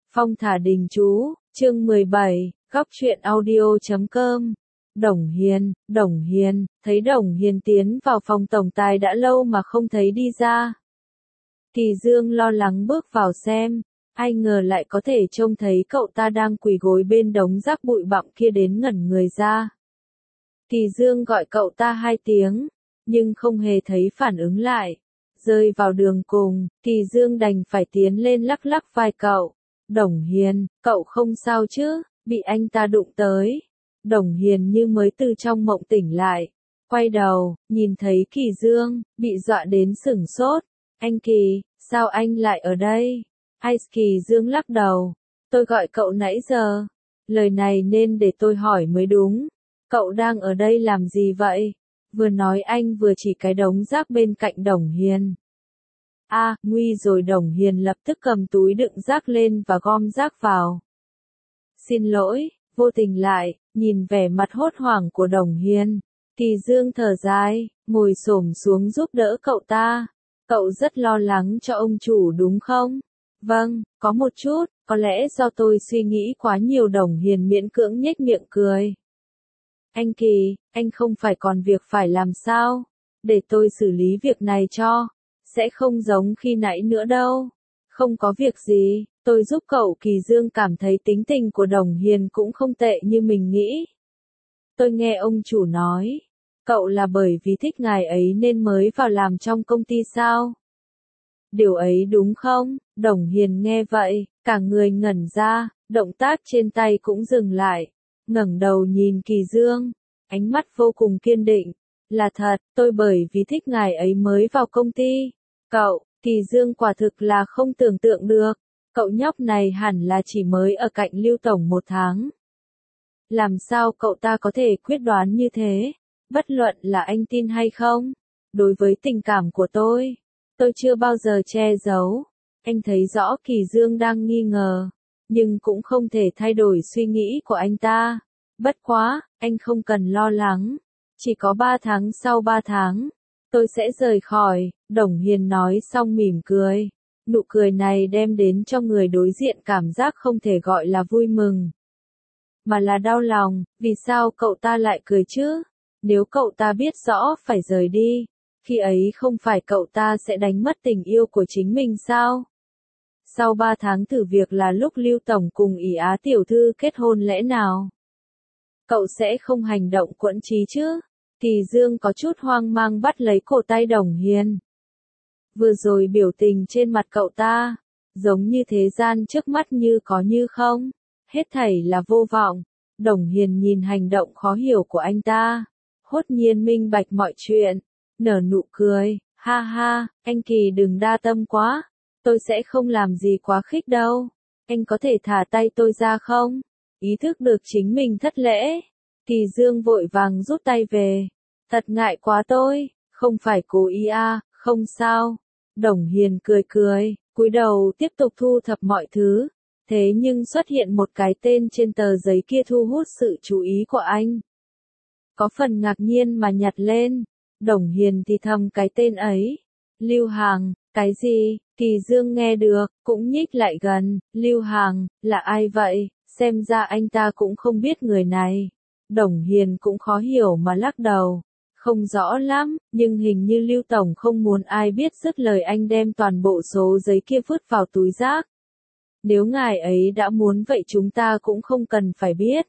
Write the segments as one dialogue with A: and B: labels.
A: Phong thả đình chú, chương 17, góc truyện audio.com. Đồng Hiền, thấy Đồng Hiền tiến vào phòng tổng tài đã lâu mà không thấy đi ra. Kỳ Dương lo lắng bước vào xem, ai ngờ lại có thể trông thấy cậu ta đang quỳ gối bên đống rác bụi bặm kia đến ngẩn người ra. Kỳ Dương gọi cậu ta 2 tiếng, nhưng không hề thấy phản ứng lại. Rơi vào đường cùng, Kỳ Dương đành phải tiến lên lắc lắc vai cậu. Đồng Hiền, cậu không sao chứ, bị anh ta đụng tới. Đồng Hiền như mới từ trong mộng tỉnh lại. Quay đầu, nhìn thấy Kỳ Dương, bị dọa đến sửng sốt. Anh Kỳ, sao anh lại ở đây? Kỳ Dương lắc đầu. Tôi gọi cậu nãy giờ. Lời này nên để tôi hỏi mới đúng. Cậu đang ở đây làm gì vậy? Vừa nói anh vừa chỉ cái đống rác bên cạnh Đồng Hiền. Nguy rồi. Đồng Hiền lập tức cầm túi đựng rác lên và gom rác vào. Xin lỗi, vô tình lại, nhìn vẻ mặt hốt hoảng của Đồng Hiền. Kỳ Dương thở dài, ngồi xổm xuống giúp đỡ cậu ta. Cậu rất lo lắng cho ông chủ đúng không? Vâng, có một chút, có lẽ do tôi suy nghĩ quá nhiều. Đồng Hiền miễn cưỡng nhếch miệng cười. Anh Kỳ, anh không phải còn việc phải làm sao? Để tôi xử lý việc này cho. Sẽ không giống khi nãy nữa đâu. Không có việc gì, tôi giúp cậu. Kỳ Dương cảm thấy tính tình của Đồng Hiền cũng không tệ như mình nghĩ. Tôi nghe ông chủ nói, cậu là bởi vì thích ngài ấy nên mới vào làm trong công ty sao? Điều ấy đúng không? Đồng Hiền nghe vậy, cả người ngẩn ra, động tác trên tay cũng dừng lại. Ngẩng đầu nhìn Kỳ Dương, ánh mắt vô cùng kiên định. Là thật, tôi bởi vì thích ngài ấy mới vào công ty. Cậu, Kỳ Dương quả thực là không tưởng tượng được. Cậu nhóc này hẳn là chỉ mới ở cạnh Lưu Tổng 1 tháng. Làm sao cậu ta có thể quyết đoán như thế? Bất luận là anh tin hay không? Đối với tình cảm của tôi chưa bao giờ che giấu. Anh thấy rõ Kỳ Dương đang nghi ngờ, nhưng cũng không thể thay đổi suy nghĩ của anh ta. Bất quá, anh không cần lo lắng. Chỉ có 3 tháng, sau 3 tháng, tôi sẽ rời khỏi. Đồng Hiền nói xong mỉm cười. Nụ cười này đem đến cho người đối diện cảm giác không thể gọi là vui mừng, mà là đau lòng. Vì sao cậu ta lại cười chứ? Nếu cậu ta biết rõ phải rời đi, khi ấy không phải cậu ta sẽ đánh mất tình yêu của chính mình sao? Sau 3 tháng thử việc là lúc Lưu Tổng cùng Ỷ Á tiểu thư kết hôn, lẽ nào cậu sẽ không hành động quẫn trí chứ? Kỳ Dương có chút hoang mang bắt lấy cổ tay Đồng Hiền. Vừa rồi biểu tình trên mặt cậu ta, giống như thế gian trước mắt như có như không, hết thảy là vô vọng. Đồng Hiền nhìn hành động khó hiểu của anh ta, hốt nhiên minh bạch mọi chuyện, nở nụ cười. Ha ha, anh Kỳ đừng đa tâm quá, tôi sẽ không làm gì quá khích đâu. Anh có thể thả tay tôi ra không? Ý thức được chính mình thất lễ, Kỳ Dương vội vàng rút tay về. Thật ngại quá, tôi không phải cố ý không sao. Đồng Hiền cười cười, cúi đầu tiếp tục thu thập mọi thứ. Thế nhưng xuất hiện một cái tên trên tờ giấy kia thu hút sự chú ý của anh. Có phần ngạc nhiên mà nhặt lên. Đồng Hiền thì thầm cái tên ấy. Lưu Hàng. Cái gì? Kỳ Dương nghe được, cũng nhích lại gần. Lưu Hàng, là ai vậy? Xem ra anh ta cũng không biết người này. Đồng Hiền cũng khó hiểu mà lắc đầu. Không rõ lắm, nhưng hình như Lưu Tổng không muốn ai biết. Dứt lời anh đem toàn bộ số giấy kia vứt vào túi rác. Nếu ngài ấy đã muốn vậy chúng ta cũng không cần phải biết.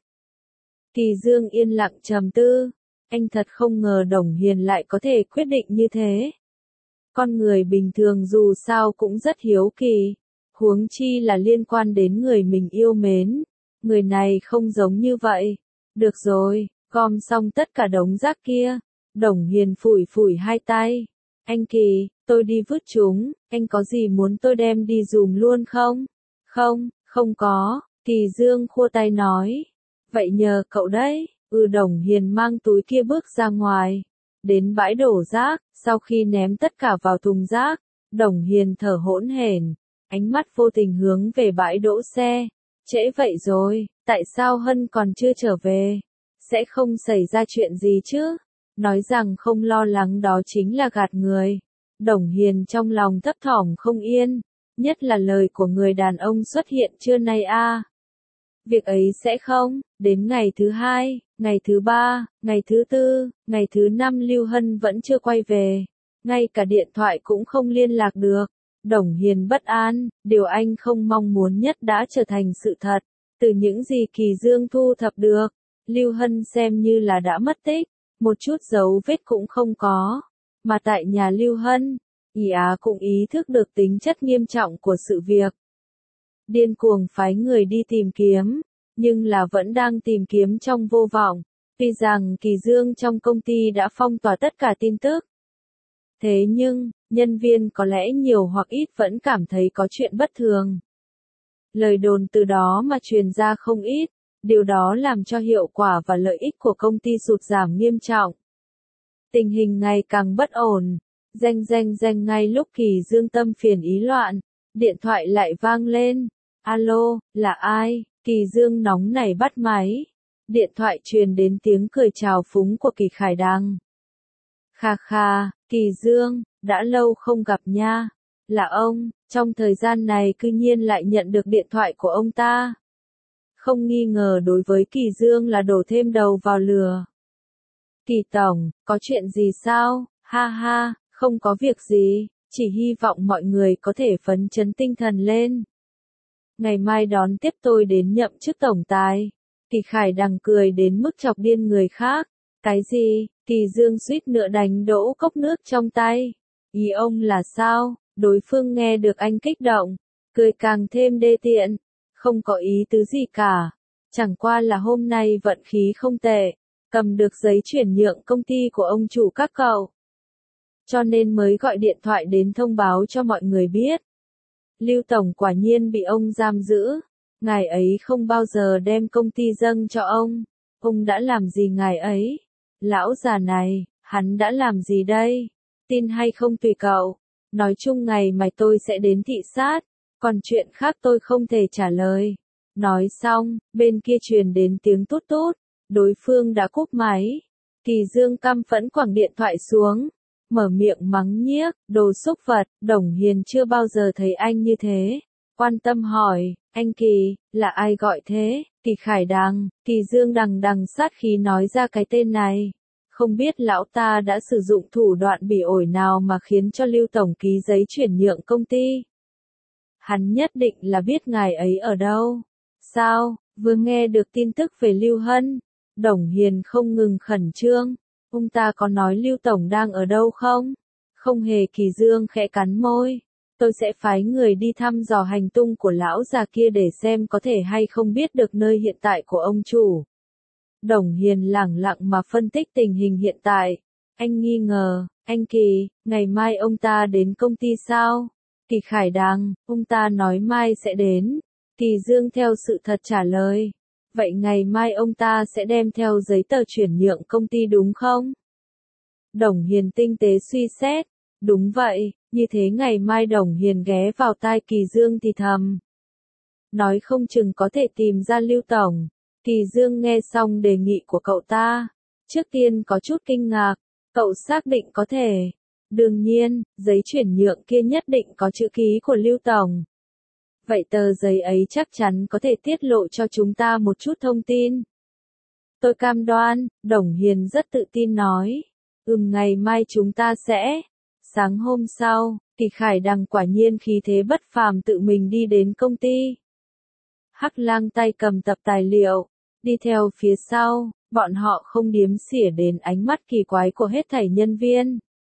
A: Kỳ Dương yên lặng trầm tư. Anh thật không ngờ Đồng Hiền lại có thể quyết định như thế. Con người bình thường dù sao cũng rất hiếu kỳ, huống chi là liên quan đến người mình yêu mến. Người này không giống như vậy. Được rồi, gom xong tất cả đống rác kia. Đồng Hiền phủi phủi 2 tay. Anh Kỳ, tôi đi vứt chúng, anh có gì muốn tôi đem đi giùm luôn không? Không có, Kỳ Dương khua tay nói. Vậy nhờ cậu đấy. Đồng Hiền mang túi kia bước ra ngoài, đến bãi đổ rác. Sau khi ném tất cả vào thùng rác, Đồng Hiền thở hổn hển, ánh mắt vô tình hướng về bãi đỗ xe. Trễ vậy rồi, tại sao Hân còn chưa trở về? Sẽ không xảy ra chuyện gì chứ? Nói rằng không lo lắng đó chính là gạt người. Đồng Hiền trong lòng thấp thỏm không yên, nhất là lời của người đàn ông xuất hiện trưa nay a. Việc ấy sẽ không, đến ngày thứ hai, ngày thứ ba, ngày thứ tư, ngày thứ năm Lưu Hân vẫn chưa quay về, ngay cả điện thoại cũng không liên lạc được. Đồng Hiền bất an, điều anh không mong muốn nhất đã trở thành sự thật. Từ những gì Kỳ Dương thu thập được, Lưu Hân xem như là đã mất tích, một chút dấu vết cũng không có. Mà tại nhà Lưu Hân, Ý Á cũng ý thức được tính chất nghiêm trọng của sự việc. Điên cuồng phái người đi tìm kiếm, nhưng là vẫn đang tìm kiếm trong vô vọng, vì rằng Kỳ Dương trong công ty đã phong tỏa tất cả tin tức. Thế nhưng, nhân viên có lẽ nhiều hoặc ít vẫn cảm thấy có chuyện bất thường. Lời đồn từ đó mà truyền ra không ít, điều đó làm cho hiệu quả và lợi ích của công ty sụt giảm nghiêm trọng. Tình hình ngày càng bất ổn, danh ngay lúc Kỳ Dương tâm phiền ý loạn, điện thoại lại vang lên. Alo, là ai? Kỳ Dương nóng nảy bắt máy. Điện thoại truyền đến tiếng cười trào phúng của Kỳ Khải Đăng. Kha kha, Kỳ Dương, đã lâu không gặp nha. Là ông, trong thời gian này cư nhiên lại nhận được điện thoại của ông ta. Không nghi ngờ đối với Kỳ Dương là đổ thêm đầu vào lửa. Kỳ Tổng, có chuyện gì sao? Ha ha, không có việc gì, chỉ hy vọng mọi người có thể phấn chấn tinh thần lên. Ngày mai đón tiếp tôi đến nhậm chức tổng tài. Kỳ Khải Đăng cười đến mức chọc điên người khác. Cái gì? Kỳ Dương suýt nữa đánh đổ cốc nước trong tay. Ý ông là sao? Đối phương nghe được anh kích động, cười càng thêm đê tiện. Không có ý tứ gì cả. Chẳng qua là hôm nay vận khí không tệ, cầm được giấy chuyển nhượng công ty của ông chủ các cậu. Cho nên mới gọi điện thoại đến thông báo cho mọi người biết. Lưu Tổng quả nhiên bị ông giam giữ. Ngài ấy không bao giờ đem công ty dâng cho ông. Ông đã làm gì ngài ấy? Lão già này, hắn đã làm gì đây? Tin hay không tùy cậu. Nói chung ngày mai tôi sẽ đến thị sát. Còn chuyện khác tôi không thể trả lời. Nói xong, bên kia truyền đến tiếng tút tút. Đối phương đã cúp máy. Kỳ Dương căm phẫn quẳng điện thoại xuống. Mở miệng mắng nhiếc, đồ xúc vật. Đồng Hiền chưa bao giờ thấy anh như thế. Quan tâm hỏi, anh Kỳ, là ai gọi thế? Kỳ Khải Đăng. Kỳ Dương đằng sát khí nói ra cái tên này. Không biết lão ta đã sử dụng thủ đoạn bỉ ổi nào mà khiến cho Lưu Tổng ký giấy chuyển nhượng công ty. Hắn nhất định là biết ngài ấy ở đâu. Sao, vừa nghe được tin tức về Lưu Hân, Đồng Hiền không ngừng khẩn trương. Ông ta có nói Lưu Tổng đang ở đâu không? Không hề. Kỳ Dương khẽ cắn môi. Tôi sẽ phái người đi thăm dò hành tung của lão già kia để xem có thể hay không biết được nơi hiện tại của ông chủ. Đồng Hiền lẳng lặng mà phân tích tình hình hiện tại. Anh nghi ngờ, anh Kỳ, ngày mai ông ta đến công ty sao? Kỳ Khải Đăng, ông ta nói mai sẽ đến. Kỳ Dương theo sự thật trả lời. Vậy ngày mai ông ta sẽ đem theo giấy tờ chuyển nhượng công ty đúng không? Đồng Hiền tinh tế suy xét. Đúng vậy, như thế ngày mai Đồng Hiền ghé vào tai Kỳ Dương thì thầm. Nói không chừng có thể tìm ra Lưu Tổng. Kỳ Dương nghe xong đề nghị của cậu ta. Trước tiên có chút kinh ngạc. Cậu xác định có thể. Đương nhiên, giấy chuyển nhượng kia nhất định có chữ ký của Lưu Tổng. Vậy tờ giấy ấy chắc chắn có thể tiết lộ cho chúng ta một chút thông tin. Tôi cam đoan, Đồng Hiền rất tự tin nói. Ngày mai chúng ta sẽ. Sáng hôm sau, Kỳ Khải Đăng quả nhiên khí thế bất phàm tự mình đi đến công ty. Hắc Lang tay cầm tập tài liệu, đi theo phía sau, bọn họ không điếm xỉa đến ánh mắt kỳ quái của hết thảy nhân viên.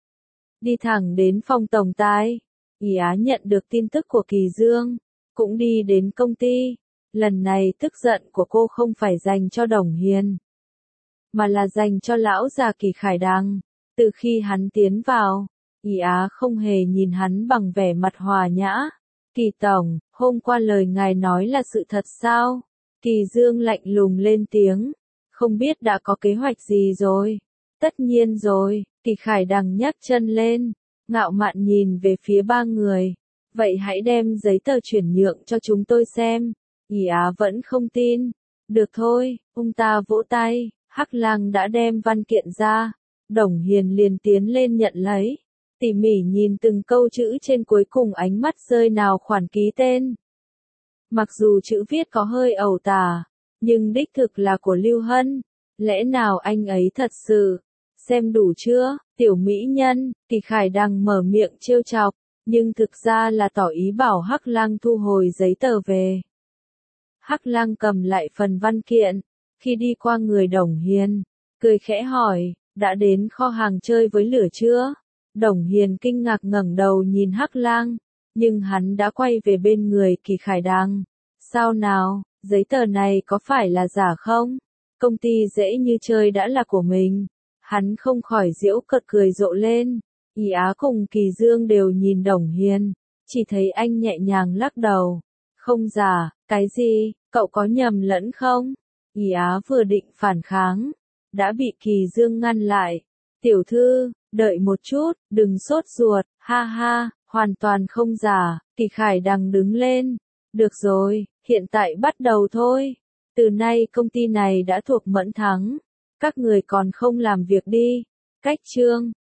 A: Đi thẳng đến phòng tổng tài, Ý Á nhận được tin tức của Kỳ Dương, cũng đi đến công ty. Lần này tức giận của cô không phải dành cho Đồng Hiền, mà là dành cho lão già Kỳ Khải Đăng. Từ khi hắn tiến vào, Ý Á không hề nhìn hắn bằng vẻ mặt hòa nhã. Kỳ Tổng, hôm qua lời ngài nói là sự thật sao? Kỳ Dương lạnh lùng lên tiếng. Không biết đã có kế hoạch gì rồi? Tất nhiên rồi, Kỳ Khải Đăng nhấc chân lên, ngạo mạn nhìn về phía ba người. Vậy hãy đem giấy tờ chuyển nhượng cho chúng tôi xem. Ý Á vẫn không tin. Được thôi, ông ta vỗ tay, Hắc Lang đã đem văn kiện ra. Đồng Hiền liền tiến lên nhận lấy. tỉ mỉ nhìn từng câu chữ trên cuối cùng, ánh mắt rơi nào khoản ký tên. Mặc dù chữ viết có hơi ẩu tả, nhưng đích thực là của Lưu Hân. Lẽ nào anh ấy thật sự? Xem đủ chưa, tiểu mỹ nhân, Kỳ Khải Đằng mở miệng trêu chọc, nhưng thực ra là tỏ ý bảo Hắc Lang thu hồi giấy tờ về. Hắc Lang cầm lại phần văn kiện, khi đi qua người Đồng Hiền, cười khẽ hỏi, đã đến kho hàng chơi với lửa chưa? Đồng Hiền kinh ngạc ngẩng đầu nhìn Hắc Lang, nhưng hắn đã quay về bên người Kỳ Khải Đằng. Sao nào, giấy tờ này có phải là giả không? Công ty dễ như chơi đã là của mình. Hắn không khỏi giễu cợt cười rộ lên. Ý Á cùng Kỳ Dương đều nhìn Đồng Hiền, chỉ thấy anh nhẹ nhàng lắc đầu. Không giả, cái gì, cậu có nhầm lẫn không? Ý Á vừa định phản kháng, đã bị Kỳ Dương ngăn lại. Tiểu thư, đợi một chút, đừng sốt ruột, ha ha, hoàn toàn không giả. Kỳ Khải Đằng đứng lên. Được rồi, hiện tại bắt đầu thôi. Từ nay công ty này đã thuộc Mẫn Thắng. Các người còn không làm việc đi. Cách chương